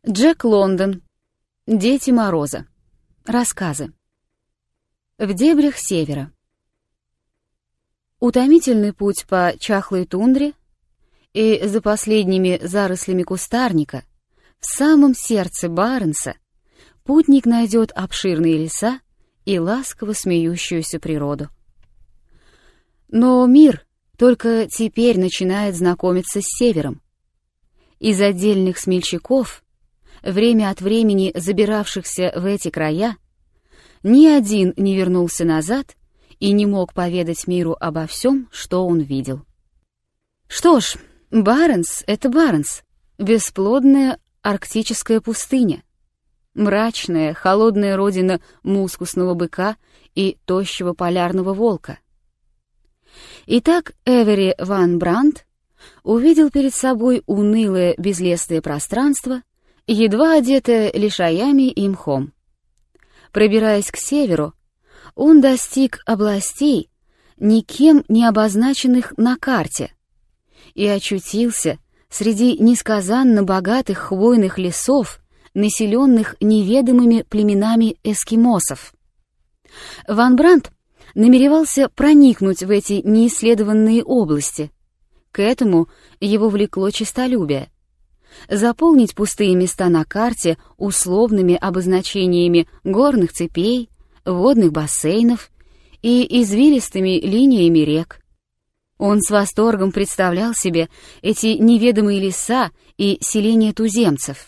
Джек Лондон. Дети Мороза. Рассказы. В дебрях севера. Утомительный путь по чахлой тундре и за последними зарослями кустарника в самом сердце Баренса путник найдет обширные леса и ласково смеющуюся природу. Но мир только теперь начинает знакомиться с севером. Из отдельных смельчаков, время от времени забиравшихся в эти края, ни один не вернулся назад и не мог поведать миру обо всем, что он видел. Что ж, Баренс — это Баренс, бесплодная арктическая пустыня, мрачная, холодная родина мускусного быка и тощего полярного волка. Итак, Эвери ван Брандт увидел перед собой унылое безлесное пространство, едва одетое лишаями и мхом. Пробираясь к северу, он достиг областей, никем не обозначенных на карте, и очутился среди несказанно богатых хвойных лесов, населенных неведомыми племенами эскимосов. Ван Брандт намеревался проникнуть в эти неисследованные области. К этому его влекло честолюбие. Заполнить пустые места на карте условными обозначениями горных цепей, водных бассейнов и извилистыми линиями рек. Он с восторгом представлял себе эти неведомые леса и селения туземцев.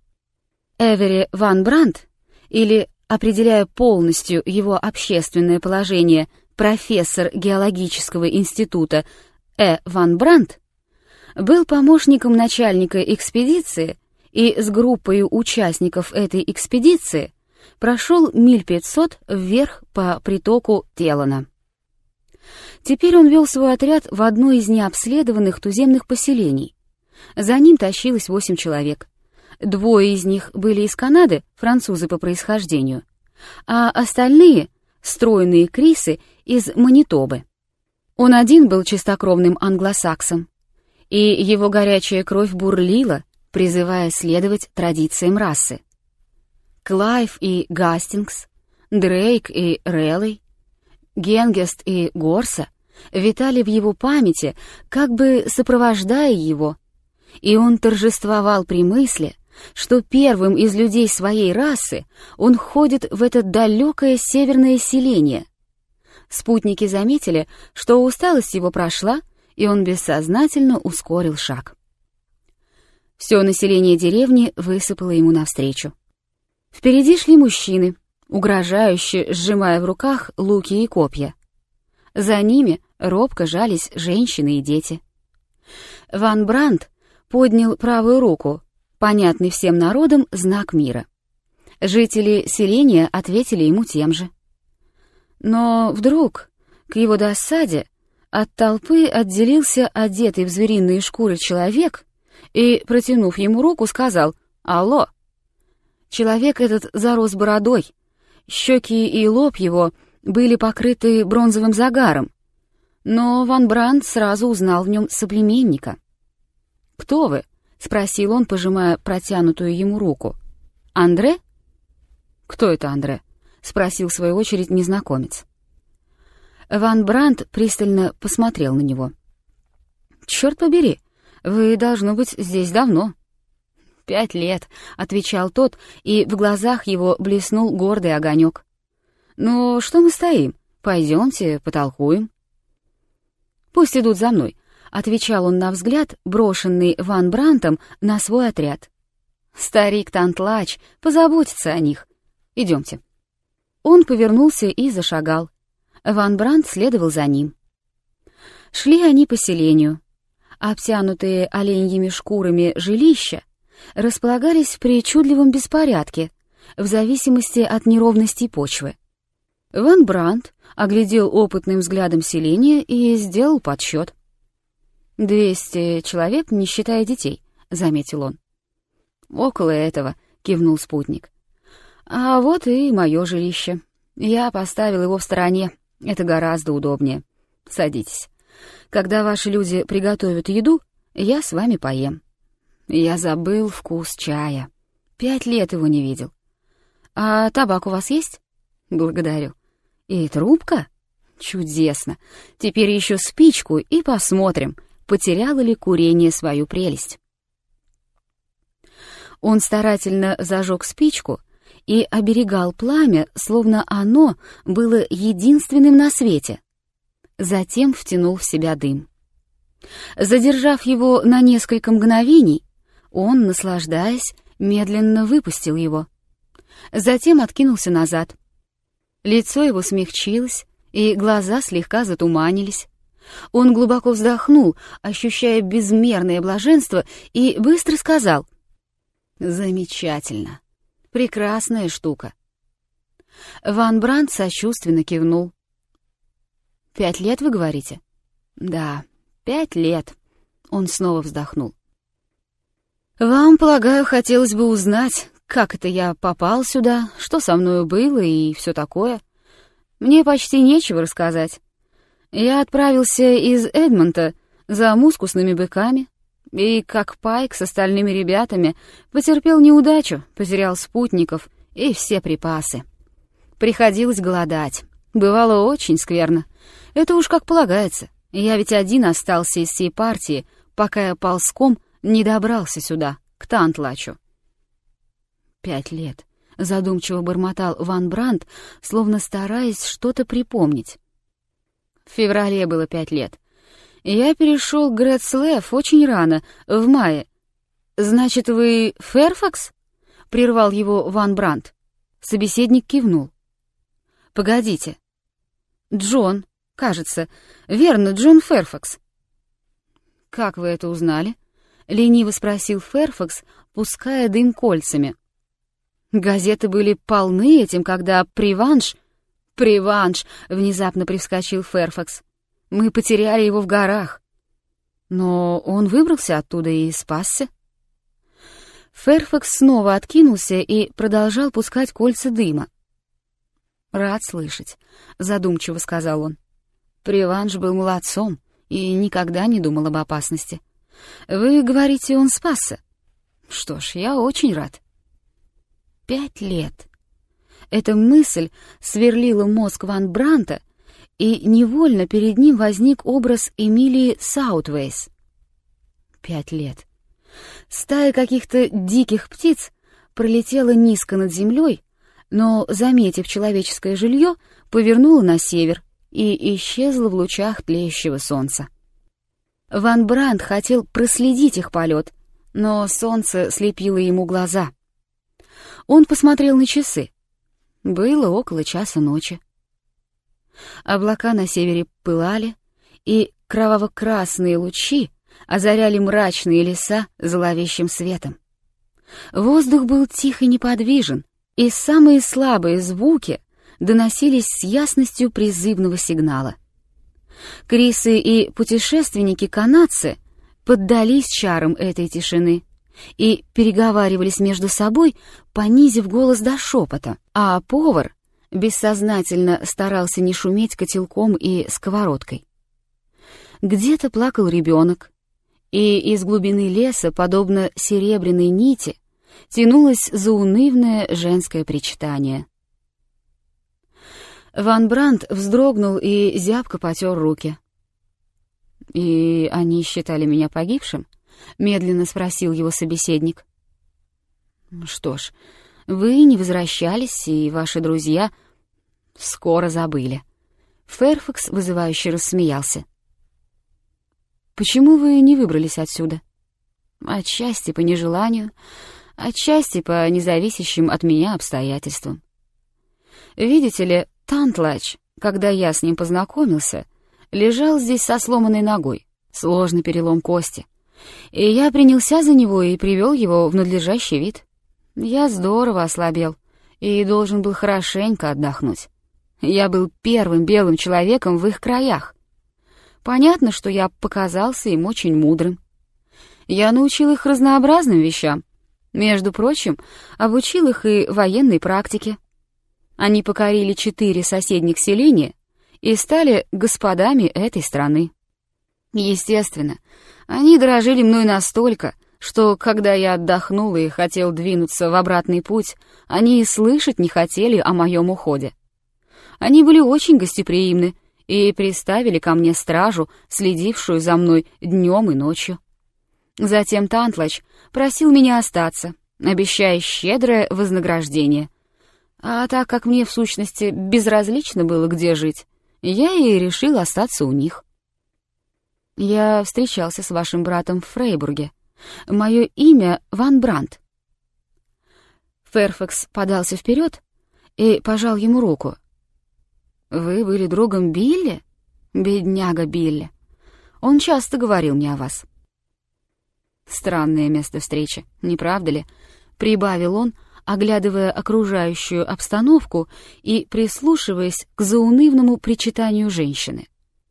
Эвери ван Брандт, или, определяя полностью его общественное положение, профессор геологического института Ван Брандт, был помощником начальника экспедиции и с группой участников этой экспедиции прошел 500 миль вверх по притоку Телана. Теперь он вел свой отряд в одно из необследованных туземных поселений. За ним тащилось 8 человек. 2 из них были из Канады, французы по происхождению, а остальные — стройные крисы из Манитобы. Он один был чистокровным англосаксом, и его горячая кровь бурлила, призывая следовать традициям расы. Клайв и Гастингс, Дрейк и Реллей, Генгест и Горса витали в его памяти, как бы сопровождая его, и он торжествовал при мысли, что первым из людей своей расы он ходит в это далекое северное селение. Спутники заметили, что усталость его прошла, и он бессознательно ускорил шаг. Все население деревни высыпало ему навстречу. Впереди шли мужчины, угрожающе сжимая в руках луки и копья. За ними робко жались женщины и дети. Ван Брандт поднял правую руку, понятный всем народам знак мира. Жители селения ответили ему тем же. Но вдруг, к его досаде, от толпы отделился одетый в звериные шкуры человек и, протянув ему руку, сказал «Алло». Человек этот зарос бородой, щеки и лоб его были покрыты бронзовым загаром, но Ван Брандт сразу узнал в нем соплеменника. «Кто вы?» — спросил он, пожимая протянутую ему руку. «Андре?» «Кто это Андре?» — спросил в свою очередь незнакомец. Ван Брандт пристально посмотрел на него. «Черт побери, вы, должно быть, здесь давно». 5 лет», — отвечал тот, и в глазах его блеснул гордый огонек. «Ну, что мы стоим? Пойдемте, потолкуем». «Пусть идут за мной», — отвечал он на взгляд, брошенный Ван Брандтом на свой отряд. «Старик Тантлач позаботится о них. Идемте». Он повернулся и зашагал. Ван Брандт следовал за ним. Шли они по селению. Обтянутые оленьими шкурами жилища располагались в причудливом беспорядке, в зависимости от неровности почвы. Ван Брандт оглядел опытным взглядом селение и сделал подсчет. 200 человек, не считая детей, — заметил он. «Около этого», — кивнул спутник. «А вот и мое жилище. Я поставил его в стороне. Это гораздо удобнее. Садитесь. Когда ваши люди приготовят еду, я с вами поем». «Я забыл вкус чая». 5 лет его не видел. А табак у вас есть? Благодарю. И трубка? Чудесно. Теперь еще спичку и посмотрим, потеряло ли курение свою прелесть. Он старательно зажег спичку и оберегал пламя, словно оно было единственным на свете. Затем втянул в себя дым. Задержав его на несколько мгновений, он, наслаждаясь, медленно выпустил его. Затем откинулся назад. Лицо его смягчилось, и глаза слегка затуманились. Он глубоко вздохнул, ощущая безмерное блаженство, и быстро сказал: «Замечательно. Прекрасная штука». Ван Брандт сочувственно кивнул. 5 лет, вы говорите? Да, 5 лет. Он снова вздохнул. Вам, полагаю, хотелось бы узнать, как это я попал сюда, что со мною было и все такое. Мне почти нечего рассказать. Я отправился из Эдмонта за мускусными быками, и, как Пайк с остальными ребятами, потерпел неудачу, потерял спутников и все припасы. Приходилось голодать. Бывало очень скверно. Это уж как полагается. Я ведь один остался из всей партии, пока я ползком не добрался сюда, к Тантлачу. 5 лет. Задумчиво бормотал Ван Брандт, словно стараясь что-то припомнить. В феврале было 5 лет. Я перешел к Грэдслэв очень рано, в мае. «Значит, вы Фэрфакс?» — прервал его Ван Брандт. Собеседник кивнул. «Погодите. Джон, кажется. Верно, Джон Фэрфакс». «Как вы это узнали?» — лениво спросил Фэрфакс, пуская дым кольцами. «Газеты были полны этим, когда Приванш...» «Приванш!» — внезапно привскочил Фэрфакс. «Мы потеряли его в горах». «Но он выбрался оттуда и спасся». Фэрфакс снова откинулся и продолжал пускать кольца дыма. «Рад слышать», — задумчиво сказал он. «Приванш был молодцом и никогда не думал об опасности. Вы говорите, он спасся? Что ж, я очень рад». 5 лет. Эта мысль сверлила мозг Ван Брандта, и невольно перед ним возник образ Эмилии Саутвейс. 5 лет. Стая каких-то диких птиц пролетела низко над землей, но, заметив человеческое жилье, повернула на север и исчезла в лучах тлеющего солнца. Ван Брандт хотел проследить их полет, но солнце слепило ему глаза. Он посмотрел на часы. Было около часа ночи. Облака на севере пылали, и кроваво-красные лучи озаряли мрачные леса зловещим светом. Воздух был тих и неподвижен, и самые слабые звуки доносились с ясностью призывного сигнала. Крисы и путешественники-канадцы поддались чарам этой тишины и переговаривались между собой, понизив голос до шепота, а повар бессознательно старался не шуметь котелком и сковородкой. Где-то плакал ребенок, и из глубины леса, подобно серебряной нити, тянулось заунывное женское причитание. Ван Брандт вздрогнул и зябко потер руки. «И они считали меня погибшим?» — медленно спросил его собеседник. «Что ж, вы не возвращались, и ваши друзья скоро забыли». Фэрфакс вызывающе рассмеялся. «Почему вы не выбрались отсюда?» «Отчасти по нежеланию, отчасти по независящим от меня обстоятельствам. Видите ли, Тантлач, когда я с ним познакомился, лежал здесь со сломанной ногой, сложный перелом кости, и я принялся за него и привел его в надлежащий вид. Я здорово ослабел и должен был хорошенько отдохнуть. Я был первым белым человеком в их краях. Понятно, что я показался им очень мудрым. Я научил их разнообразным вещам, между прочим, обучил их и военной практике. Они покорили 4 соседних селения и стали господами этой страны. Естественно, они дорожили мной настолько, что, когда я отдохнул и хотел двинуться в обратный путь, они и слышать не хотели о моем уходе. Они были очень гостеприимны и приставили ко мне стражу, следившую за мной днем и ночью. Затем Тантлач просил меня остаться, обещая щедрое вознаграждение. А так как мне, в сущности, безразлично было, где жить, я и решил остаться у них. Я встречался с вашим братом в Фрейбурге. Мое имя Ван Брандт. Ферфакс подался вперед и пожал ему руку. Вы были другом Билли? Бедняга Билли. Он часто говорил мне о вас. Странное место встречи, не правда ли? Прибавил он, оглядывая окружающую обстановку и прислушиваясь к заунывному причитанию женщины.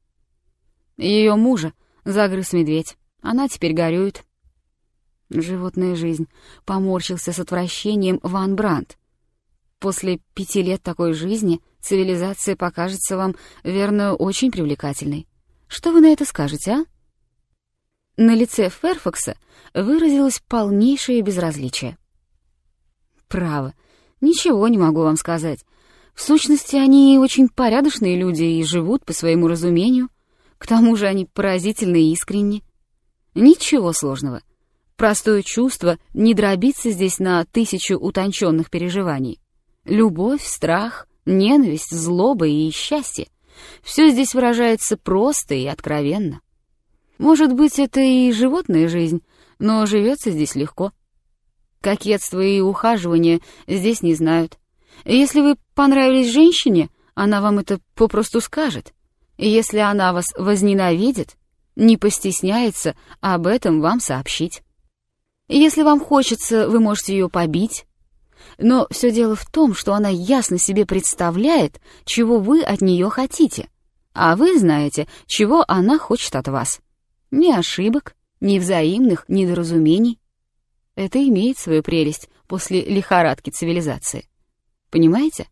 Ее мужа загрыз медведь, она теперь горюет. Животная жизнь, поморщился с отвращением Ван Брандт. После 5 лет такой жизни цивилизация покажется вам, верно, очень привлекательной. Что вы на это скажете, а? На лице Ферфакса выразилось полнейшее безразличие. Право, ничего не могу вам сказать. В сущности, они очень порядочные люди и живут по своему разумению. К тому же они поразительно искренни. Ничего сложного. Простое чувство не дробится здесь на 1000 утонченных переживаний. Любовь, страх, ненависть, злоба и счастье — все здесь выражается просто и откровенно. Может быть, это и животная жизнь, но живется здесь легко. Кокетство и ухаживание здесь не знают. Если вы понравились женщине, она вам это попросту скажет. И если она вас возненавидит, не постесняется об этом вам сообщить. Если вам хочется, вы можете ее побить. Но все дело в том, что она ясно себе представляет, чего вы от нее хотите, а вы знаете, чего она хочет от вас. Ни ошибок, ни взаимных недоразумений. Это имеет свою прелесть после лихорадки цивилизации. Понимаете?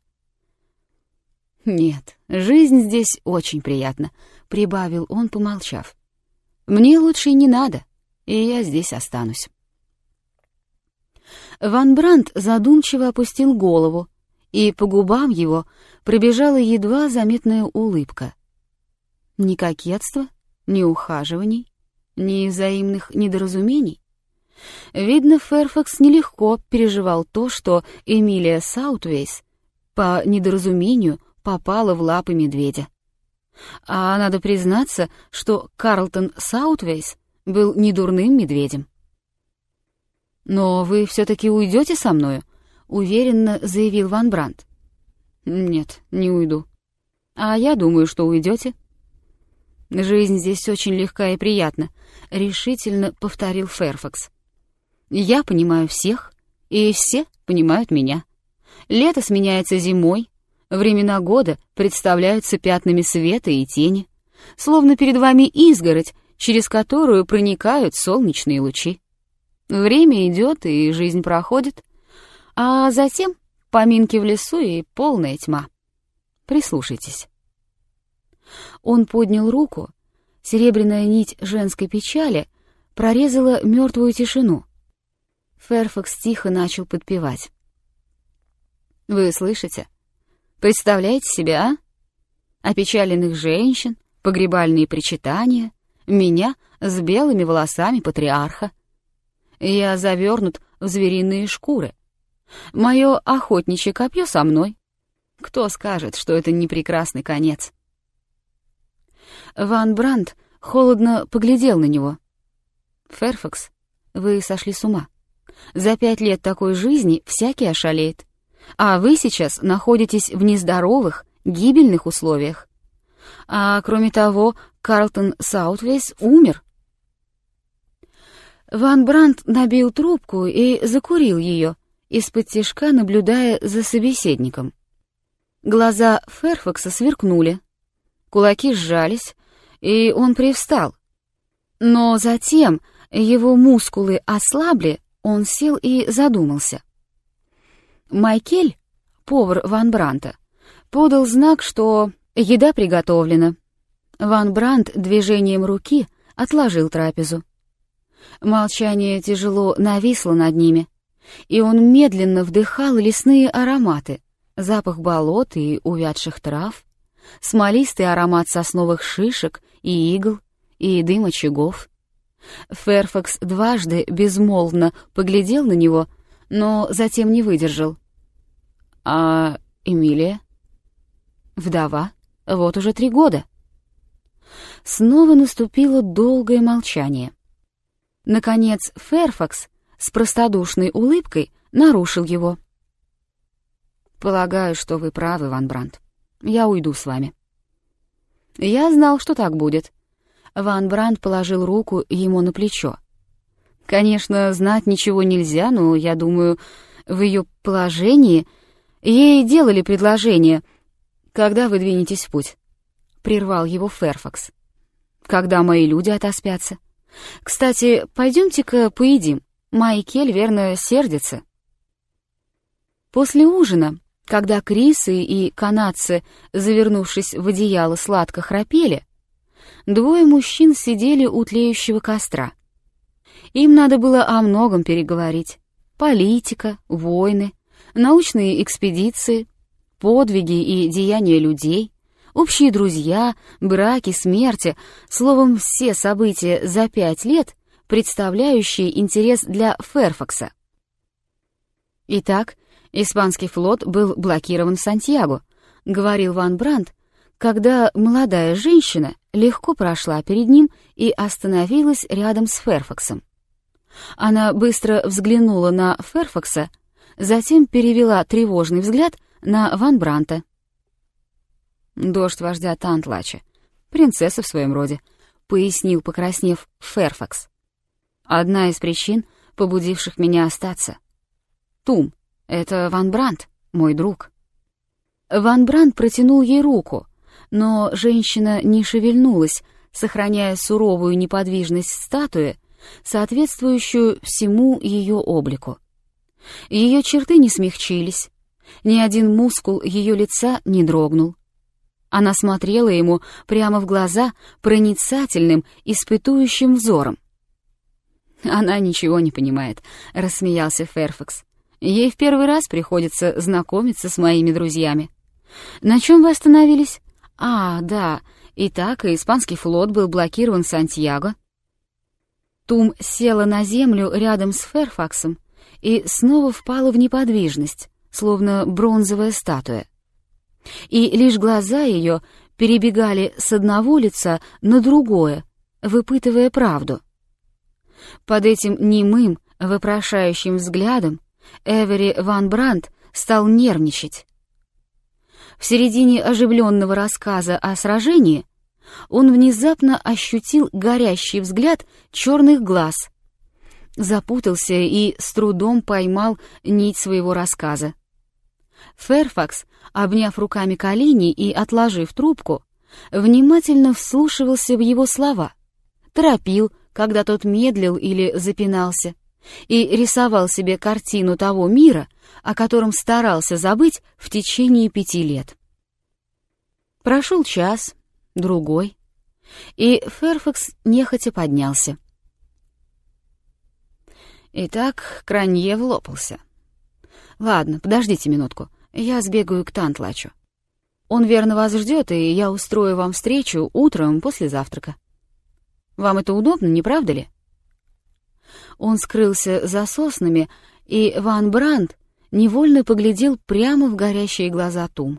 Нет, жизнь здесь очень приятна, прибавил он, помолчав. Мне лучше и не надо, и я здесь останусь. Ван Брандт задумчиво опустил голову, и по губам его пробежала едва заметная улыбка. Ни кокетства, ни ухаживаний, ни взаимных недоразумений. Видно, Ферфакс нелегко переживал то, что Эмилия Саутвейс по недоразумению попала в лапы медведя. А надо признаться, что Карлтон Саутвейс был недурным медведем. «Но вы все-таки уйдете со мною?» — уверенно заявил Ван Брандт. «Нет, не уйду. А я думаю, что уйдете». «Жизнь здесь очень легка и приятна», — решительно повторил Ферфакс. «Я понимаю всех, и все понимают меня. Лето сменяется зимой, времена года представляются пятнами света и тени, словно перед вами изгородь, через которую проникают солнечные лучи. Время идет, и жизнь проходит, а затем поминки в лесу и полная тьма. Прислушайтесь». Он поднял руку, серебряная нить женской печали прорезала мертвую тишину. Ферфакс тихо начал подпевать. «Вы слышите? Представляете себе, а? Опечаленных женщин, погребальные причитания, меня с белыми волосами патриарха. Я завернут в звериные шкуры. Мое охотничье копье со мной. Кто скажет, что это не прекрасный конец?» Ван Брандт холодно поглядел на него. «Ферфакс, вы сошли с ума. За 5 лет такой жизни всякий ошалеет. А вы сейчас находитесь в нездоровых, гибельных условиях. А кроме того, Карлтон Саутвейс умер». Ван Брандт набил трубку и закурил ее, исподтишка наблюдая за собеседником. Глаза Ферфакса сверкнули, кулаки сжались, и он привстал. Но затем его мускулы ослабли, он сел и задумался. Майкель, повар Ван Брандта, подал знак, что еда приготовлена. Ван Брандт движением руки отложил трапезу. Молчание тяжело нависло над ними, и он медленно вдыхал лесные ароматы, запах болот и увядших трав, смолистый аромат сосновых шишек и игл, и дым очагов. Фэрфакс дважды безмолвно поглядел на него, но затем не выдержал. «А Эмилия?» «Вдова. Вот уже 3 года». Снова наступило долгое молчание. Наконец Фэрфакс с простодушной улыбкой нарушил его. «Полагаю, что вы правы, Ван Брандт. Я уйду с вами». «Я знал, что так будет». Ван Брандт положил руку ему на плечо. «Конечно, знать ничего нельзя, но, я думаю, в ее положении ей делали предложение. Когда вы двинетесь в путь?» — прервал его Фэрфакс. «Когда мои люди отоспятся. Кстати, пойдемте-ка поедим. Майкель, верно, сердится». После ужина, когда крисы и канадцы, завернувшись в одеяло, сладко храпели, 2 мужчин сидели у тлеющего костра. Им надо было о многом переговорить. Политика, войны, научные экспедиции, подвиги и деяния людей, общие друзья, браки, смерти, словом, все события за 5 лет, представляющие интерес для Фэрфакса. «Итак, испанский флот был блокирован в Сантьяго», — говорил Ван Брандт, когда молодая женщина легко прошла перед ним и остановилась рядом с Фэрфаксом. Она быстро взглянула на Фэрфакса, затем перевела тревожный взгляд на Ван Брандта. «Дочь вождя Тантлача, принцесса в своем роде», — пояснил, покраснев, Фэрфакс. «Одна из причин, побудивших меня остаться. Тум, это Ван Брандт, мой друг». Ван Брандт протянул ей руку, но женщина не шевельнулась, сохраняя суровую неподвижность статуи, соответствующую всему ее облику. Ее черты не смягчились, ни один мускул ее лица не дрогнул. Она смотрела ему прямо в глаза проницательным, испытующим взором. «Она ничего не понимает», — рассмеялся Фэрфакс. «Ей в первый раз приходится знакомиться с моими друзьями. На чем вы остановились? А, да, итак, испанский флот был блокирован в Сантьяго». Тум села на землю рядом с Фэрфаксом и снова впала в неподвижность, словно бронзовая статуя. И лишь глаза ее перебегали с одного лица на другое, выпытывая правду. Под этим немым, вопрошающим взглядом Эвери Ван Брандт стал нервничать. В середине оживленного рассказа о сражении он внезапно ощутил горящий взгляд черных глаз, запутался и с трудом поймал нить своего рассказа. Фэрфакс, обняв руками колени и отложив трубку, внимательно вслушивался в его слова, торопил, когда тот медлил или запинался, и рисовал себе картину того мира, о котором старался забыть в течение 5 лет. Прошел час, другой, и Фэрфакс нехотя поднялся. Итак, Кранье влопался. Ладно, подождите минутку, я сбегаю к Тантлачу. Он верно вас ждет, и я устрою вам встречу утром после завтрака. Вам это удобно, не правда ли? Он скрылся за соснами, и Ван Брандт невольно поглядел прямо в горящие глаза Тум.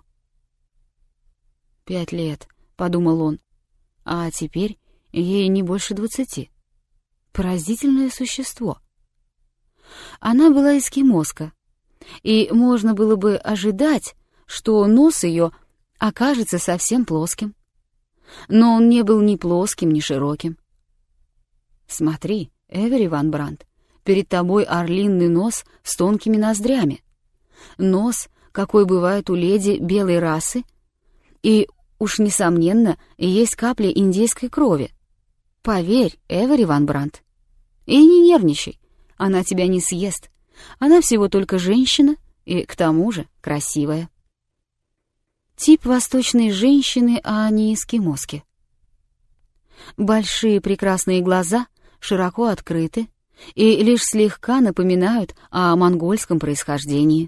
5 лет, — подумал он, — а теперь ей не больше 20. Поразительное существо. Она была эскимоска, и можно было бы ожидать, что нос ее окажется совсем плоским. Но он не был ни плоским, ни широким. Смотри, Эвери Ван Брандт, перед тобой орлиный нос с тонкими ноздрями. Нос, какой бывает у леди белой расы, и уж, несомненно, есть капли индейской крови. Поверь, Эвери Ван Брандт. И не нервничай, она тебя не съест. Она всего только женщина и, к тому же, красивая. Тип восточной женщины, а не эскимоски. Большие прекрасные глаза, широко открыты и лишь слегка напоминают о монгольском происхождении.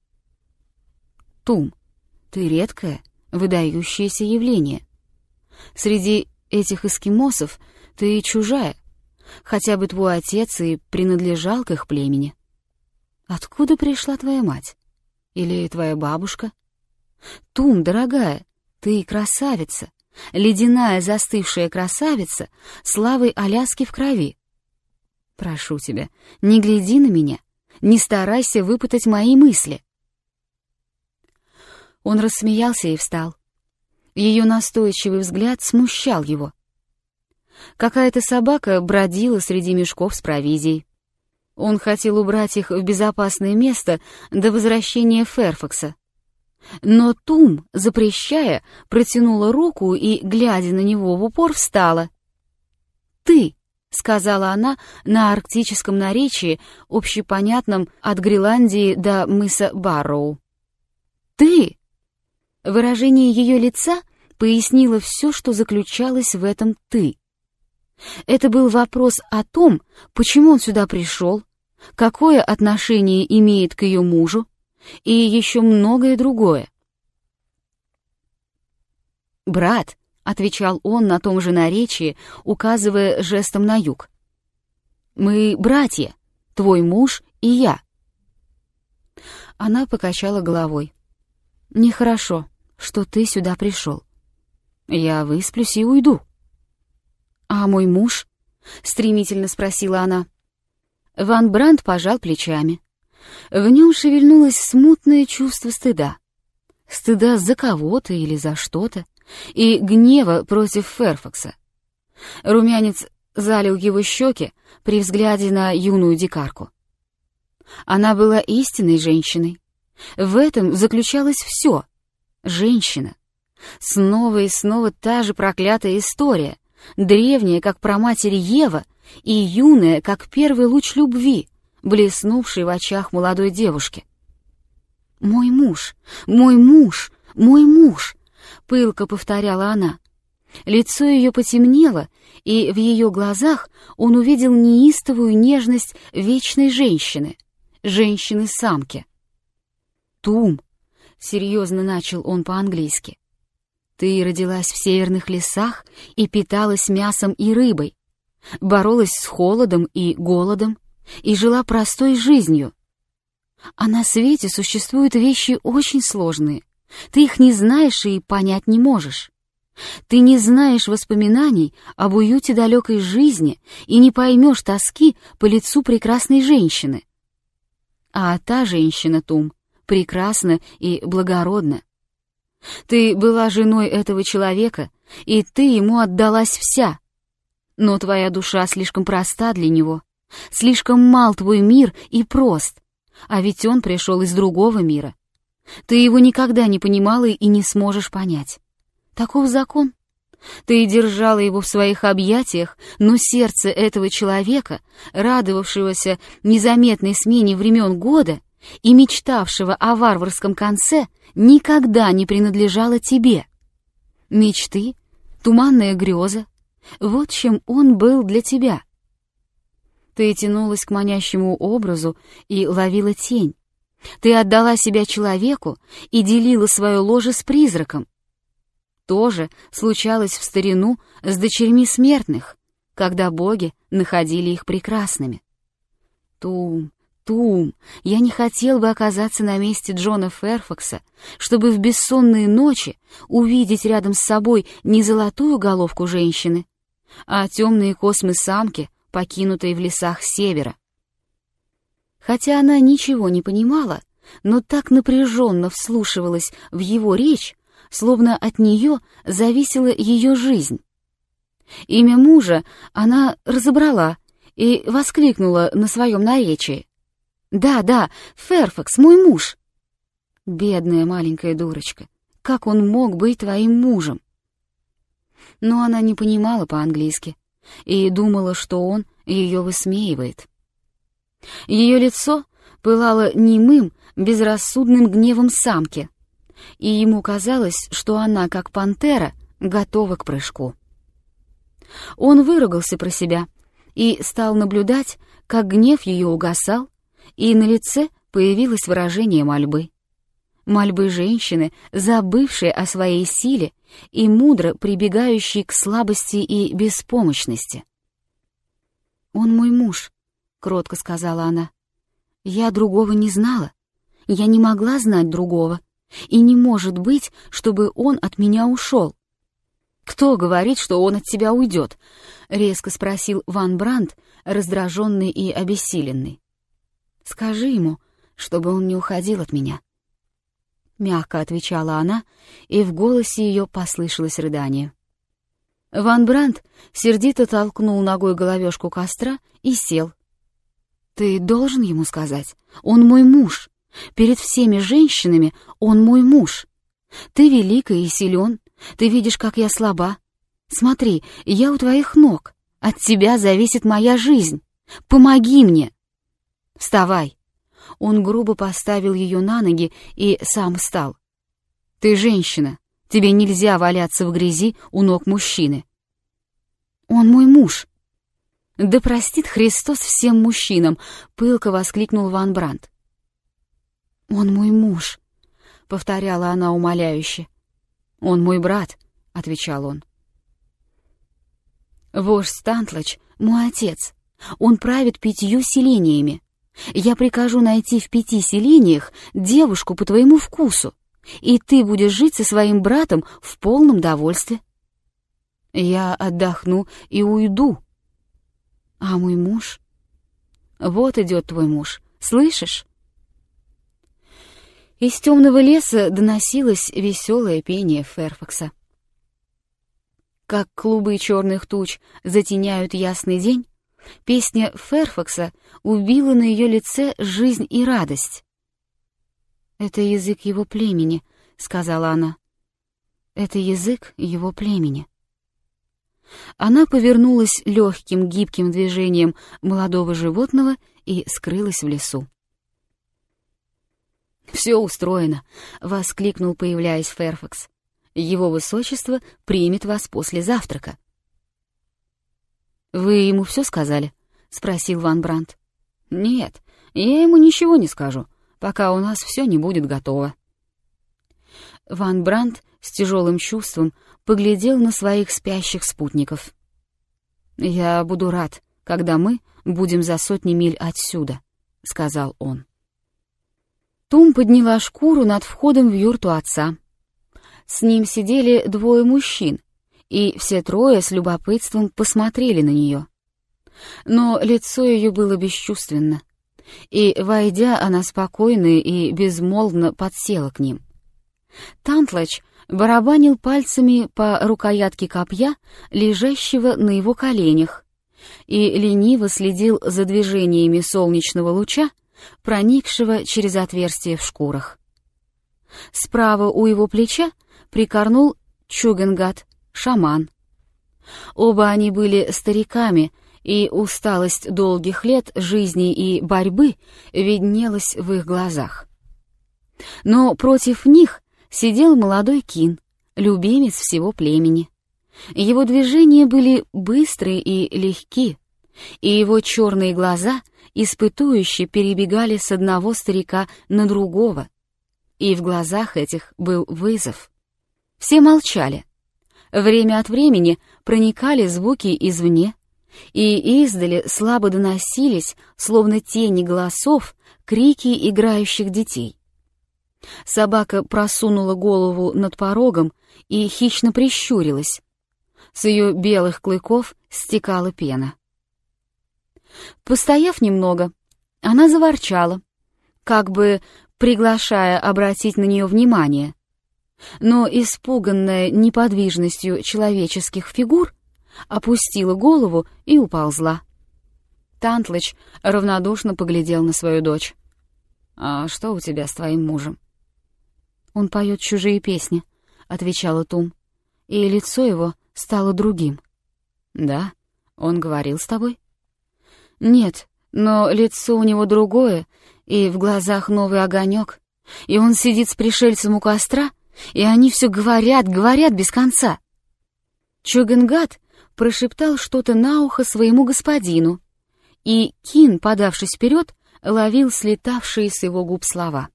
Тум, ты редкое, выдающееся явление. Среди этих эскимосов ты чужая, хотя бы твой отец и принадлежал к их племени. Откуда пришла твоя мать? Или твоя бабушка? Тум, дорогая, ты красавица, ледяная застывшая красавица, славой Аляски в крови. Прошу тебя, не гляди на меня, не старайся выпытать мои мысли. Он рассмеялся и встал. Ее настойчивый взгляд смущал его. Какая-то собака бродила среди мешков с провизией. Он хотел убрать их в безопасное место до возвращения Фэрфакса. Но Тум, запрещая, протянула руку и, глядя на него в упор, встала. «Ты», — сказала она на арктическом наречии, общепонятном от Гренландии до мыса Барроу. «Ты!» Выражение ее лица пояснило все, что заключалось в этом «ты». Это был вопрос о том, почему он сюда пришел, какое отношение имеет к ее мужу, и еще многое другое. «Брат», — отвечал он на том же наречии, указывая жестом на юг, — «мы братья, твой муж и я». Она покачала головой. «Нехорошо, что ты сюда пришел. Я высплюсь и уйду». «А мой муж?» — стремительно спросила она. Ван Брандт пожал плечами. В нем шевельнулось смутное чувство стыда. Стыда за кого-то или за что-то, и гнева против Фэрфакса. Румянец залил его щеки при взгляде на юную дикарку. Она была истинной женщиной. В этом заключалось все. Женщина. Снова и снова та же проклятая история, древняя, как праматерь Ева, и юная, как первый луч любви, блеснувший в очах молодой девушки. «Мой муж, мой муж, мой муж!» — пылко повторяла она. Лицо ее потемнело, и в ее глазах он увидел неистовую нежность вечной женщины, женщины-самки. «Тум», — серьезно начал он по-английски, — «ты родилась в северных лесах и питалась мясом и рыбой, боролась с холодом и голодом и жила простой жизнью. А на свете существуют вещи очень сложные, ты их не знаешь и понять не можешь. Ты не знаешь воспоминаний об уюте далекой жизни и не поймешь тоски по лицу прекрасной женщины. А та женщина, Тум, прекрасна и благородна. Ты была женой этого человека, и ты ему отдалась вся. Но твоя душа слишком проста для него, слишком мал твой мир и прост, а ведь он пришел из другого мира. Ты его никогда не понимала и не сможешь понять. Таков закон. Ты держала его в своих объятиях, но сердце этого человека, радовавшегося незаметной смене времен года и мечтавшего о варварском конце, никогда не принадлежало тебе. Мечты, туманная греза — вот чем он был для тебя. Ты тянулась к манящему образу и ловила тень. Ты отдала себя человеку и делила свое ложе с призраком. То же случалось в старину с дочерьми смертных, когда боги находили их прекрасными. Тум, Тум, я не хотел бы оказаться на месте Джона Фэрфакса, чтобы в бессонные ночи увидеть рядом с собой не золотую головку женщины, а темные космы самки, покинутой в лесах севера. Хотя она ничего не понимала, но так напряженно вслушивалась в его речь, словно от нее зависела ее жизнь. Имя мужа она разобрала и воскликнула на своем наречии. «Да, да, Фэрфакс, мой муж!» Бедная маленькая дурочка, как он мог быть твоим мужем? Но она не понимала по-английски и думала, что он ее высмеивает. Ее лицо пылало немым, безрассудным гневом самки, и ему казалось, что она, как пантера, готова к прыжку. Он выругался про себя и стал наблюдать, как гнев ее угасал, и на лице появилось выражение мольбы. Мольбы женщины, забывшей о своей силе и мудро прибегающей к слабости и беспомощности. «Он мой муж», — кротко сказала она. «Я другого не знала. Я не могла знать другого. И не может быть, чтобы он от меня ушел». «Кто говорит, что он от тебя уйдет?» — резко спросил Ван Брандт, раздраженный и обессиленный. «Скажи ему, чтобы он не уходил от меня». Мягко отвечала она, и в голосе ее послышалось рыдание. Ван Брандт сердито толкнул ногой головешку костра и сел. «Ты должен ему сказать, он мой муж. Перед всеми женщинами он мой муж. Ты велик и силен, ты видишь, как я слаба. Смотри, я у твоих ног, от тебя зависит моя жизнь. Помоги мне!» «Вставай!» Он грубо поставил ее на ноги и сам встал. «Ты женщина, тебе нельзя валяться в грязи у ног мужчины». «Он мой муж». «Да простит Христос всем мужчинам!» — пылко воскликнул Ван Брандт. «Он мой муж», — повторяла она умоляюще. «Он мой брат», — отвечал он. «Вождь Стантлач — мой отец. Он правит 5 селениями. Я прикажу найти в 5 селениях девушку по твоему вкусу, и ты будешь жить со своим братом в полном довольстве. Я отдохну и уйду. А мой муж? Вот идет твой муж, слышишь?» Из темного леса доносилось веселое пение Ферфакса. Как клубы черных туч затеняют ясный день, песня Ферфакса убила на ее лице жизнь и радость. «Это язык его племени», — сказала она. «Это язык его племени». Она повернулась легким гибким движением молодого животного и скрылась в лесу. «Все устроено», — воскликнул, появляясь Ферфакс. «Его высочество примет вас после завтрака». «Вы ему все сказали?» — спросил Ван Брандт. «Нет, я ему ничего не скажу, пока у нас все не будет готово». Ван Брандт с тяжелым чувством поглядел на своих спящих спутников. «Я буду рад, когда мы будем за 100 миль отсюда», — сказал он. Тум подняла шкуру над входом в юрту отца. С ним сидели 2 мужчин, и все 3 с любопытством посмотрели на нее. Но лицо ее было бесчувственно, и, войдя, она спокойно и безмолвно подсела к ним. Тантлач барабанил пальцами по рукоятке копья, лежащего на его коленях, и лениво следил за движениями солнечного луча, проникшего через отверстие в шкурах. Справа у его плеча прикорнул Чугенгат, шаман. Оба они были стариками, и усталость долгих лет жизни и борьбы виднелась в их глазах. Но против них сидел молодой Кин, любимец всего племени. Его движения были быстрые и легки, и его черные глаза испытующе перебегали с одного старика на другого, и в глазах этих был вызов. Все молчали. Время от времени проникали звуки извне, и издали слабо доносились, словно тени голосов, крики играющих детей. Собака просунула голову над порогом и хищно прищурилась. С ее белых клыков стекала пена. Постояв немного, она заворчала, как бы приглашая обратить на нее внимание. Но, испуганная неподвижностью человеческих фигур, опустила голову и уползла. Тантлач равнодушно поглядел на свою дочь. «А что у тебя с твоим мужем?» «Он поет чужие песни», — отвечала Тум, и лицо его стало другим. «Да? Он говорил с тобой?» «Нет, но лицо у него другое, и в глазах новый огонек, и он сидит с пришельцем у костра, и они все говорят без конца». Чугенгат прошептал что-то на ухо своему господину, и Кин, подавшись вперед, ловил слетавшие с его губ слова.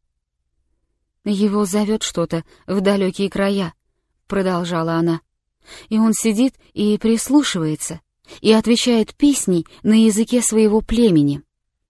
«Его зовет что-то в далекие края», — продолжала она, «и он сидит и прислушивается, и отвечает песней на языке своего племени».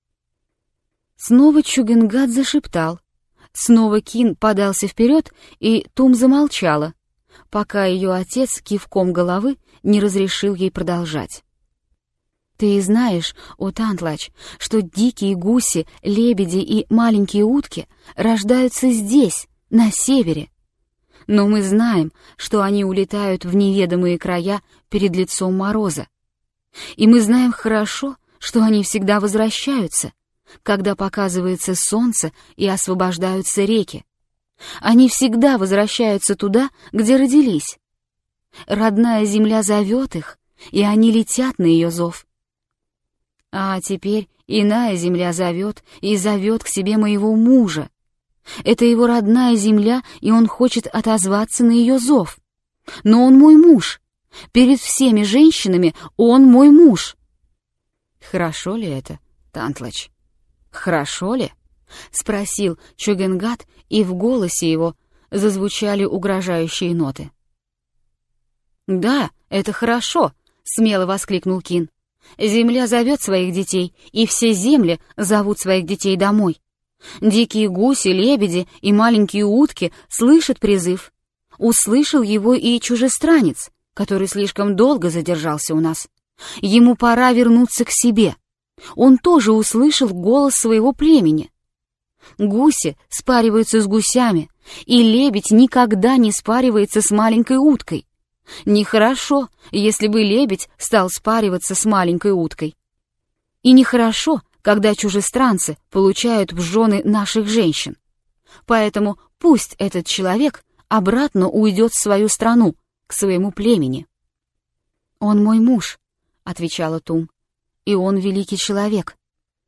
Снова Чугенгат зашептал, снова Кин подался вперед, и Тум замолчала, пока ее отец кивком головы не разрешил ей продолжать. «Ты знаешь, о Тантлач, что дикие гуси, лебеди и маленькие утки рождаются здесь, на севере. Но мы знаем, что они улетают в неведомые края перед лицом мороза. И мы знаем хорошо, что они всегда возвращаются, когда показывается солнце и освобождаются реки. Они всегда возвращаются туда, где родились. Родная земля зовет их, и они летят на ее зов. А теперь иная земля зовет и зовет к себе моего мужа. Это его родная земля, и он хочет отозваться на ее зов. Но он мой муж. Перед всеми женщинами он мой муж. Хорошо ли это, Тантлач? Хорошо ли? Спросил Чугенгат, и в голосе его зазвучали угрожающие ноты. Да, это хорошо, смело воскликнул Кин. Земля зовет своих детей, и все земли зовут своих детей домой. Дикие гуси, лебеди и маленькие утки слышат призыв. Услышал его и чужестранец, который слишком долго задержался у нас. Ему пора вернуться к себе. Он тоже услышал голос своего племени. Гуси спариваются с гусями, и лебедь никогда не спаривается с маленькой уткой. Нехорошо, если бы лебедь стал спариваться с маленькой уткой. И нехорошо, когда чужестранцы получают в жены наших женщин. Поэтому пусть этот человек обратно уйдет в свою страну, к своему племени. «Он мой муж», — отвечала Тум, — «и он великий человек».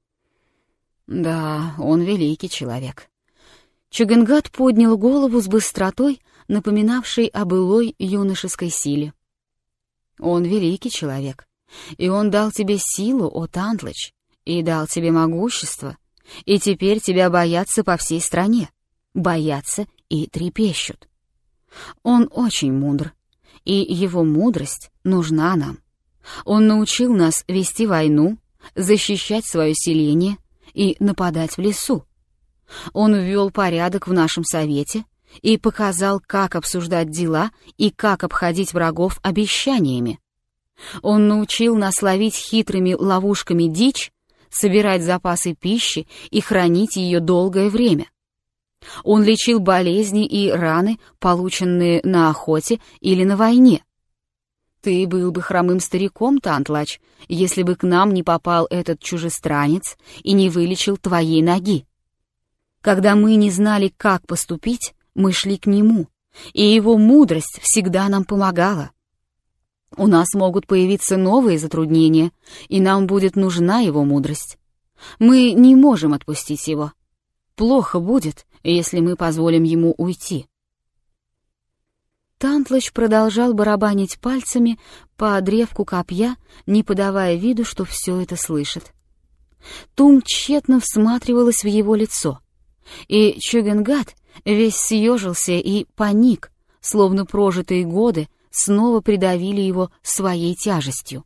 «Да, он великий человек». Чугенгат поднял голову с быстротой, напоминавшей о былой юношеской силе. «Он великий человек, и он дал тебе силу, о Тантлач, и дал тебе могущество, и теперь тебя боятся по всей стране, боятся и трепещут. Он очень мудр, и его мудрость нужна нам. Он научил нас вести войну, защищать свое селение и нападать в лесу. Он ввел порядок в нашем совете и показал, как обсуждать дела и как обходить врагов обещаниями. Он научил нас ловить хитрыми ловушками дичь, собирать запасы пищи и хранить ее долгое время. Он лечил болезни и раны, полученные на охоте или на войне. Ты был бы хромым стариком, Тантлач, если бы к нам не попал этот чужестранец и не вылечил твоей ноги. Когда мы не знали, как поступить, мы шли к нему, и его мудрость всегда нам помогала. У нас могут появиться новые затруднения, и нам будет нужна его мудрость. Мы не можем отпустить его. Плохо будет, если мы позволим ему уйти». Тантлач продолжал барабанить пальцами по древку копья, не подавая виду, что все это слышит. Тум тщетно всматривалась в его лицо, и Чугенгат весь съежился и паник, словно прожитые годы снова придавили его своей тяжестью.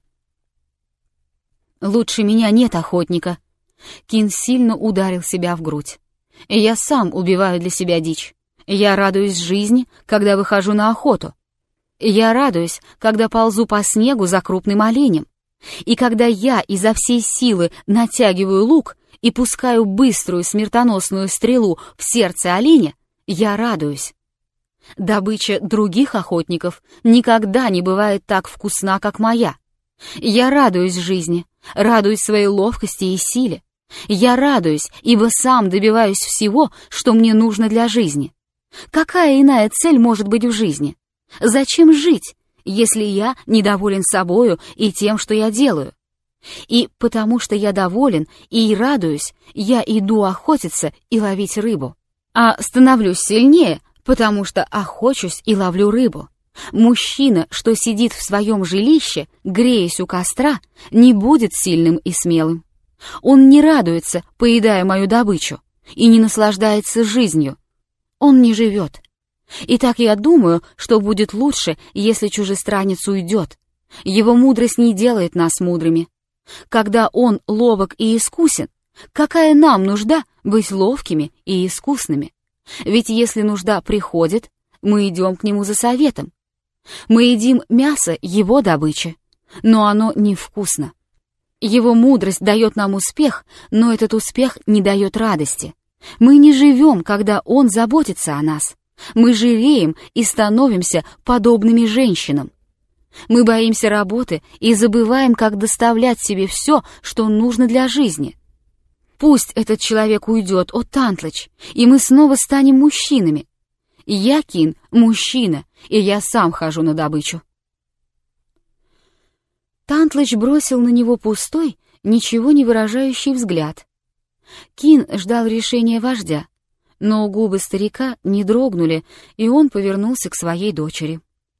«Лучше меня нет охотника!» Кин сильно ударил себя в грудь. «Я сам убиваю для себя дичь. Я радуюсь жизни, когда выхожу на охоту. Я радуюсь, когда ползу по снегу за крупным оленем. И когда я изо всей силы натягиваю лук и пускаю быструю смертоносную стрелу в сердце оленя, я радуюсь. Добыча других охотников никогда не бывает так вкусна, как моя. Я радуюсь жизни, радуюсь своей ловкости и силе. Я радуюсь, ибо сам добиваюсь всего, что мне нужно для жизни. Какая иная цель может быть в жизни? Зачем жить, если я недоволен собою и тем, что я делаю? И потому что я доволен и радуюсь, я иду охотиться и ловить рыбу. А становлюсь сильнее, потому что охочусь и ловлю рыбу. Мужчина, что сидит в своем жилище, греясь у костра, не будет сильным и смелым. Он не радуется, поедая мою добычу, и не наслаждается жизнью. Он не живет. Итак, я думаю, что будет лучше, если чужестранец уйдет. Его мудрость не делает нас мудрыми. Когда он ловок и искусен, какая нам нужда быть ловкими и искусными? Ведь если нужда приходит, мы идем к нему за советом. Мы едим мясо его добычи, но оно невкусно. Его мудрость дает нам успех, но этот успех не дает радости. Мы не живем, когда он заботится о нас. Мы жиреем и становимся подобными женщинам. Мы боимся работы и забываем, как доставлять себе все, что нужно для жизни. Пусть этот человек уйдет, о Тантлыч, и мы снова станем мужчинами. Я, Кин, мужчина, и я сам хожу на добычу. Тантлыч бросил на него пустой, ничего не выражающий взгляд. Кин ждал решения вождя, но губы старика не дрогнули, и он повернулся к своей дочери.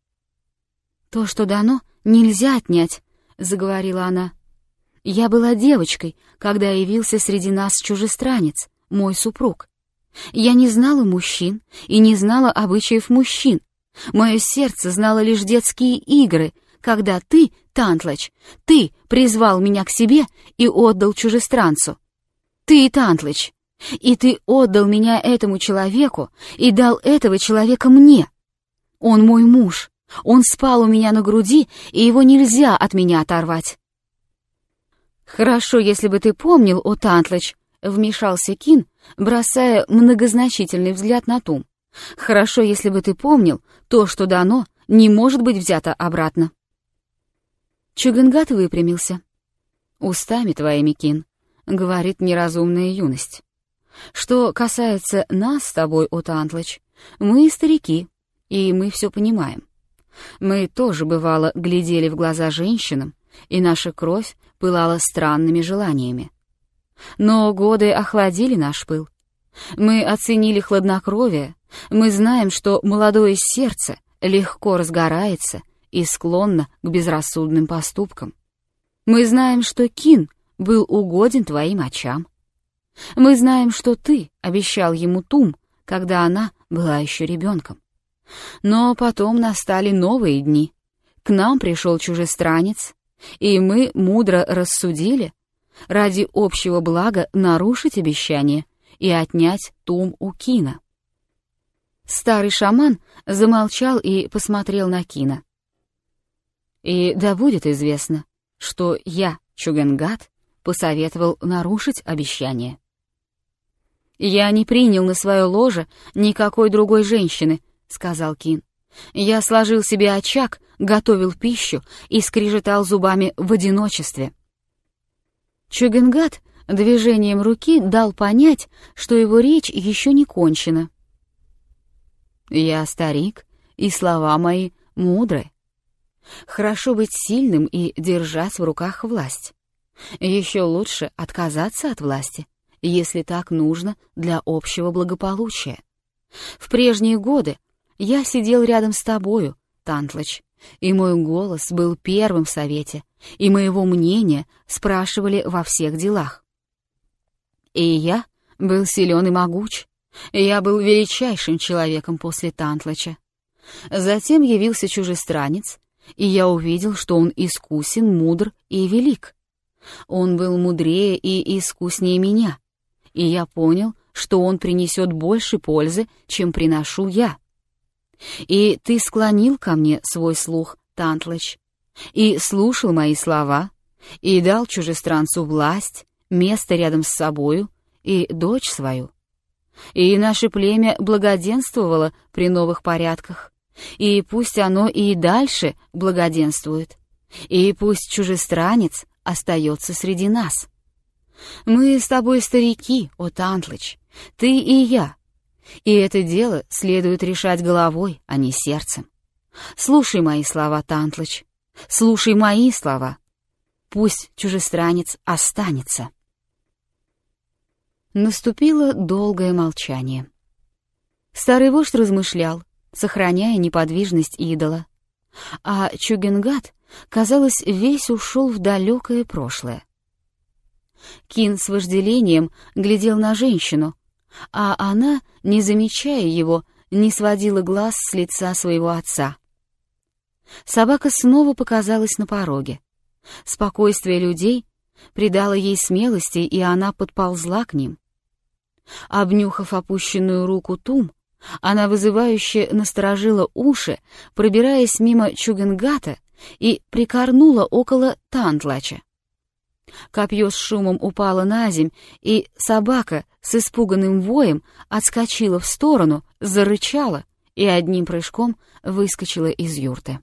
«То, что дано, нельзя отнять», — заговорила она. «Я была девочкой, когда явился среди нас чужестранец, мой супруг. Я не знала мужчин и не знала обычаев мужчин. Мое сердце знало лишь детские игры, когда ты, Тантлыч, ты призвал меня к себе и отдал чужестранцу. Ты, Тантлыч, и ты отдал меня этому человеку и дал этого человека мне. Он мой муж, он спал у меня на груди, и его нельзя от меня оторвать». «Хорошо, если бы ты помнил, о Тантлыч», — вмешался Кин, бросая многозначительный взгляд на Тум. «Хорошо, если бы ты помнил, то, что дано, не может быть взято обратно». Чугунгат выпрямился. «Устами твоими, Кин», — говорит неразумная юность. «Что касается нас с тобой, о Тантлыч, мы старики, и мы все понимаем. Мы тоже, бывало, глядели в глаза женщинам, и наша кровь пылала странными желаниями. Но годы охладили наш пыл. Мы оценили хладнокровие, мы знаем, что молодое сердце легко разгорается и склонно к безрассудным поступкам. Мы знаем, что Кин был угоден твоим очам. Мы знаем, что ты обещал ему Тум, когда она была еще ребенком. Но потом настали новые дни. К нам пришел чужестранец, и мы мудро рассудили ради общего блага нарушить обещание и отнять Тум у Кина. Старый шаман замолчал и посмотрел на Кина. И да будет известно, что я, Чугунгат, посоветовал нарушить обещание. «Я не принял на свое ложе никакой другой женщины», — сказал Кин. «Я сложил себе очаг, готовил пищу и скрежетал зубами в одиночестве». Чугунгат движением руки дал понять, что его речь еще не кончена. «Я старик, и слова мои мудры. Хорошо быть сильным и держать в руках власть. Еще лучше отказаться от власти, если так нужно для общего благополучия. В прежние годы я сидел рядом с тобою, Тантлыч, и мой голос был первым в совете, и моего мнения спрашивали во всех делах. И я был силен и могуч, я был величайшим человеком после Тантлыча. Затем явился чужестранец, и я увидел, что он искусен, мудр и велик. Он был мудрее и искуснее меня, и я понял, что он принесет больше пользы, чем приношу я. И ты склонил ко мне свой слух, Тантлыч, и слушал мои слова, и дал чужестранцу власть, место рядом с собою и дочь свою. И наше племя благоденствовало при новых порядках, и пусть оно и дальше благоденствует, и пусть чужестранец остается среди нас. Мы с тобой старики, о Тантлыч, ты и я, и это дело следует решать головой, а не сердцем. Слушай мои слова, Тантлыч, слушай мои слова. Пусть чужестранец останется». Наступило долгое молчание. Старый вождь размышлял, сохраняя неподвижность идола. А Чугенгат, казалось, весь ушел в далекое прошлое. Кин с вожделением глядел на женщину, а она, не замечая его, не сводила глаз с лица своего отца. Собака снова показалась на пороге. Спокойствие людей придало ей смелости, и она подползла к ним. Обнюхав опущенную руку Тум, она вызывающе насторожила уши, пробираясь мимо Чугенгата, и прикорнула около Тантлача. Копье с шумом упало на земь, и собака с испуганным воем отскочила в сторону, зарычала и одним прыжком выскочила из юрты.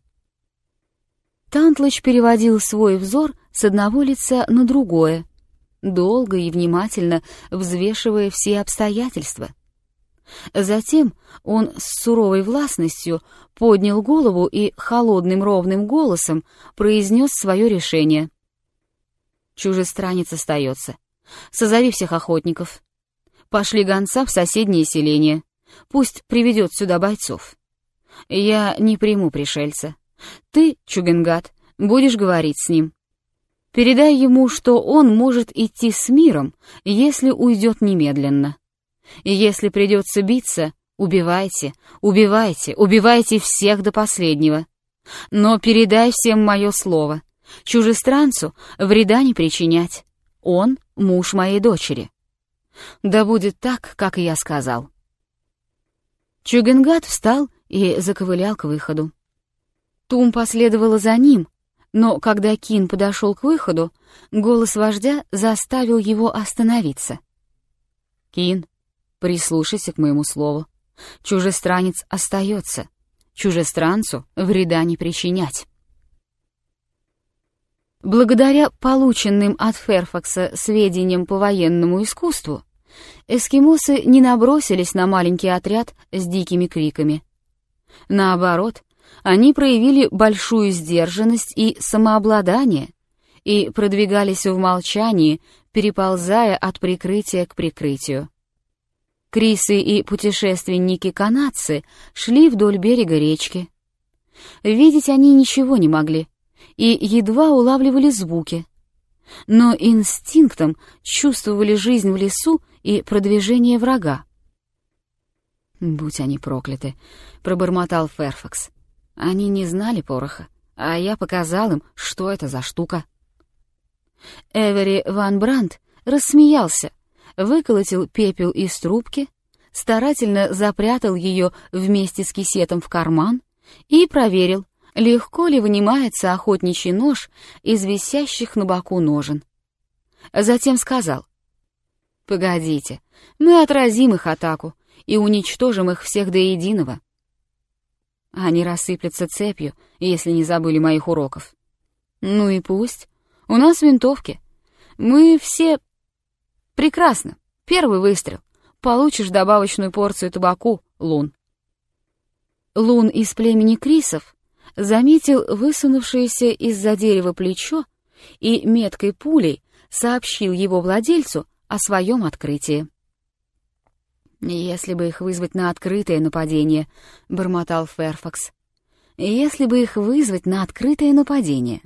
Тантлач переводил свой взор с одного лица на другое, долго и внимательно взвешивая все обстоятельства. Затем он с суровой властностью поднял голову и холодным ровным голосом произнес свое решение. «Чужестранец остается. Созови всех охотников. Пошли гонца в соседнее селение. Пусть приведет сюда бойцов. Я не приму пришельца. Ты, Чугенгат, будешь говорить с ним. Передай ему, что он может идти с миром, если уйдет немедленно. И если придется биться, убивайте, убивайте, убивайте всех до последнего. Но передай всем мое слово. Чужестранцу вреда не причинять. Он муж моей дочери. Да будет так, как и я сказал». Чугенгат встал и заковылял к выходу. Тум последовала за ним, но когда Кин подошел к выходу, голос вождя заставил его остановиться. «Кин, прислушайся к моему слову. Чужестранец остается. Чужестранцу вреда не причинять». Благодаря полученным от Ферфакса сведениям по военному искусству, эскимосы не набросились на маленький отряд с дикими криками. Наоборот, они проявили большую сдержанность и самообладание и продвигались в молчании, переползая от прикрытия к прикрытию. Крисы и путешественники-канадцы шли вдоль берега речки. Видеть они ничего не могли и едва улавливали звуки, но инстинктом чувствовали жизнь в лесу и продвижение врага. «Будь они прокляты», — пробормотал Ферфакс. «Они не знали пороха, а я показал им, что это за штука». Эвери Ван Брандт рассмеялся, выколотил пепел из трубки, старательно запрятал ее вместе с кисетом в карман и проверил, легко ли вынимается охотничий нож из висящих на боку ножен. Затем сказал: «Погодите, мы отразим их атаку и уничтожим их всех до единого. Они рассыплются цепью, если не забыли моих уроков. Ну и пусть. У нас винтовки. Мы все... Прекрасно. Первый выстрел. Получишь добавочную порцию табаку, Лун». Лун из племени Крисов заметил высунувшееся из-за дерева плечо и меткой пулей сообщил его владельцу о своем открытии. «Если бы их вызвать на открытое нападение», — бормотал Ферфакс. «Если бы их вызвать на открытое нападение».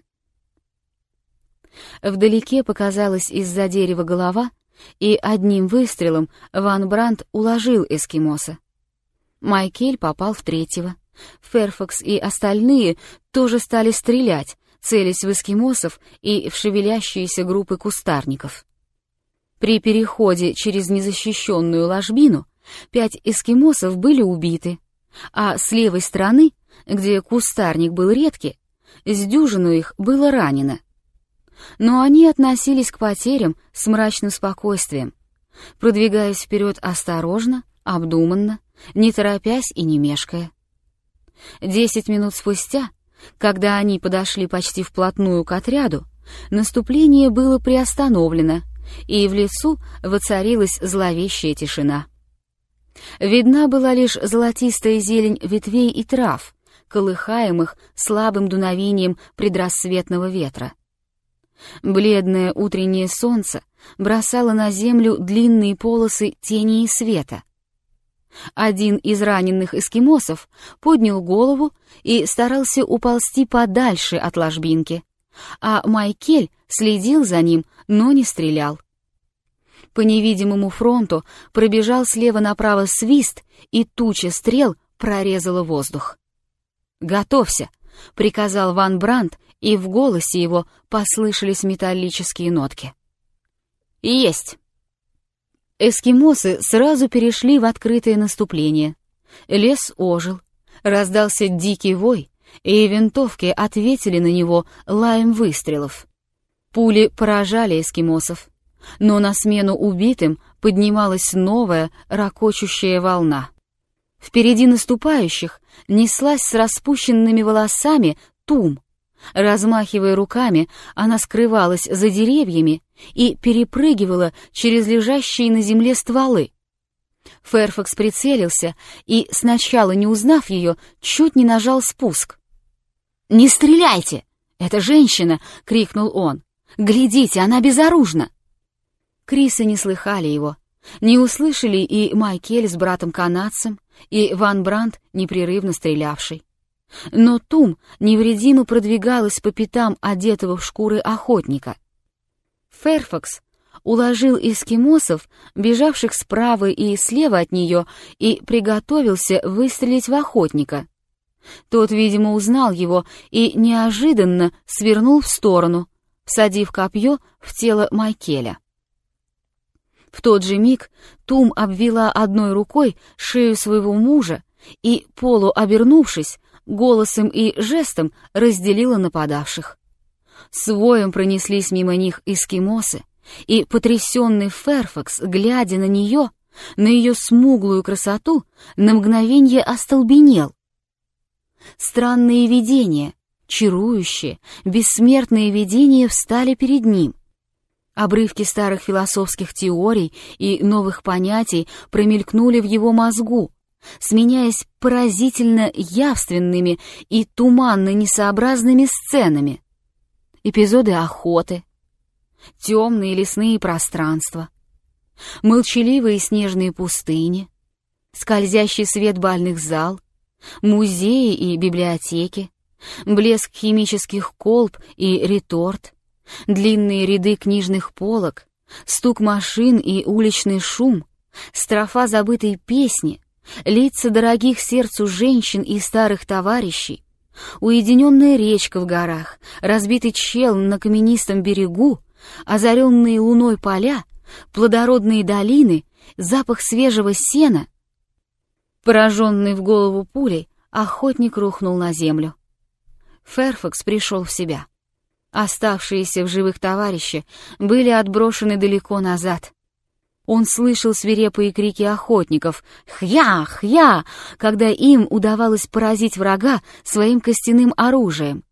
Вдалеке показалась из-за дерева голова, и одним выстрелом Ван Брандт уложил эскимоса. Майкель попал в третьего. Ферфакс и остальные тоже стали стрелять, целясь в эскимосов и в шевелящиеся группы кустарников. При переходе через незащищенную ложбину 5 эскимосов были убиты, а с левой стороны, где кустарник был редкий, с дюжину их было ранено. Но они относились к потерям с мрачным спокойствием, продвигаясь вперед осторожно, обдуманно, не торопясь и не мешкая. 10 минут спустя, когда они подошли почти вплотную к отряду, наступление было приостановлено, и в лесу воцарилась зловещая тишина. Видна была лишь золотистая зелень ветвей и трав, колыхаемых слабым дуновением предрассветного ветра. Бледное утреннее солнце бросало на землю длинные полосы тени и света. Один из раненых эскимосов поднял голову и старался уползти подальше от ложбинки, а Майкель следил за ним, но не стрелял. По невидимому фронту пробежал слева направо свист, и туча стрел прорезала воздух. «Готовься!» — приказал Ван Брандт, и в голосе его послышались металлические нотки. «Есть!» Эскимосы сразу перешли в открытое наступление. Лес ожил, раздался дикий вой, и винтовки ответили на него лаем выстрелов. Пули поражали эскимосов, но на смену убитым поднималась новая ракочущая волна. Впереди наступающих неслась с распущенными волосами Тум. Размахивая руками, она скрывалась за деревьями и перепрыгивала через лежащие на земле стволы. Фэрфакс прицелился и, сначала не узнав ее, чуть не нажал спуск. «Не стреляйте! Это женщина!» — крикнул он. «Глядите, она безоружна!» Крисы не слыхали его, не услышали и Майкель с братом-канадцем, и Ван Брандт, непрерывно стрелявший. Но Тум невредимо продвигалась по пятам одетого в шкуры охотника. Фэрфакс уложил эскимосов, бежавших справа и слева от нее, и приготовился выстрелить в охотника. Тот, видимо, узнал его и неожиданно свернул в сторону, всадив копье в тело Майкеля. В тот же миг Тум обвила одной рукой шею своего мужа и, полуобернувшись, голосом и жестом разделила нападавших. С воем пронеслись мимо них эскимосы, и потрясенный Фэрфакс, глядя на нее, на ее смуглую красоту, на мгновенье остолбенел. Странные видения, чарующие, бессмертные видения встали перед ним. Обрывки старых философских теорий и новых понятий промелькнули в его мозгу, сменяясь поразительно явственными и туманно-несообразными сценами. Эпизоды охоты, темные лесные пространства, молчаливые снежные пустыни, скользящий свет бальных зал, музеи и библиотеки, блеск химических колб и реторт, длинные ряды книжных полок, стук машин и уличный шум, строфа забытой песни, лица дорогих сердцу женщин и старых товарищей, уединенная речка в горах, разбитый челн на каменистом берегу, озаренные луной поля, плодородные долины, запах свежего сена. Пораженный в голову пулей, охотник рухнул на землю. Фэрфакс пришел в себя. Оставшиеся в живых товарищи были отброшены далеко назад. Он слышал свирепые крики охотников «Хья! Хья!», когда им удавалось поразить врага своим костяным оружием.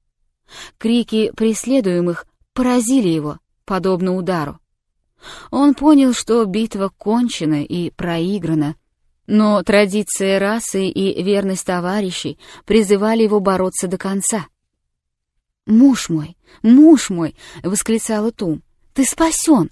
Крики преследуемых поразили его, подобно удару. Он понял, что битва кончена и проиграна, но традиция расы и верность товарищей призывали его бороться до конца. Муж мой!» — восклицала Тум. «Ты спасен!»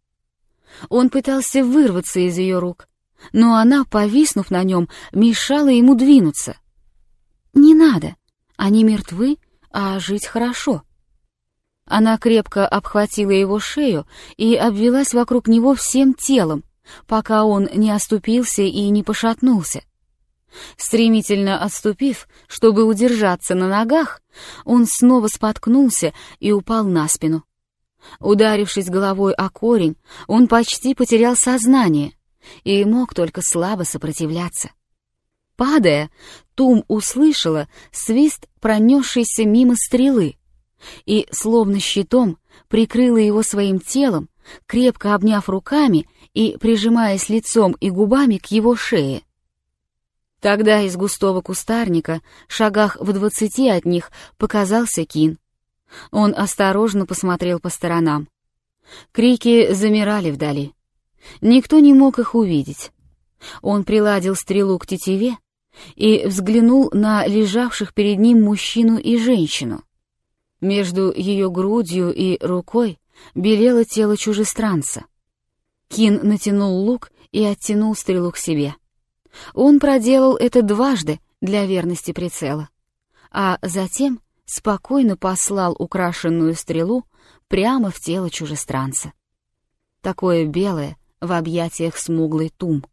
Он пытался вырваться из ее рук, но она, повиснув на нем, мешала ему двинуться. «Не надо, они мертвы, а жить хорошо». Она крепко обхватила его шею и обвилась вокруг него всем телом, пока он не оступился и не пошатнулся. Стремительно отступив, чтобы удержаться на ногах, он снова споткнулся и упал на спину. Ударившись головой о корень, он почти потерял сознание и мог только слабо сопротивляться. Падая, Тум услышала свист пронесшейся мимо стрелы и, словно щитом, прикрыла его своим телом, крепко обняв руками и прижимаясь лицом и губами к его шее. Тогда из густого кустарника, шагах в 20 от них, показался Кин. Он осторожно посмотрел по сторонам. Крики замирали вдали. Никто не мог их увидеть. Он приладил стрелу к тетиве и взглянул на лежавших перед ним мужчину и женщину. Между ее грудью и рукой белело тело чужестранца. Кин натянул лук и оттянул стрелу к себе. Он проделал это дважды для верности прицела, а затем спокойно послал украшенную стрелу прямо в тело чужестранца. Такое белое в объятиях смуглый Тум.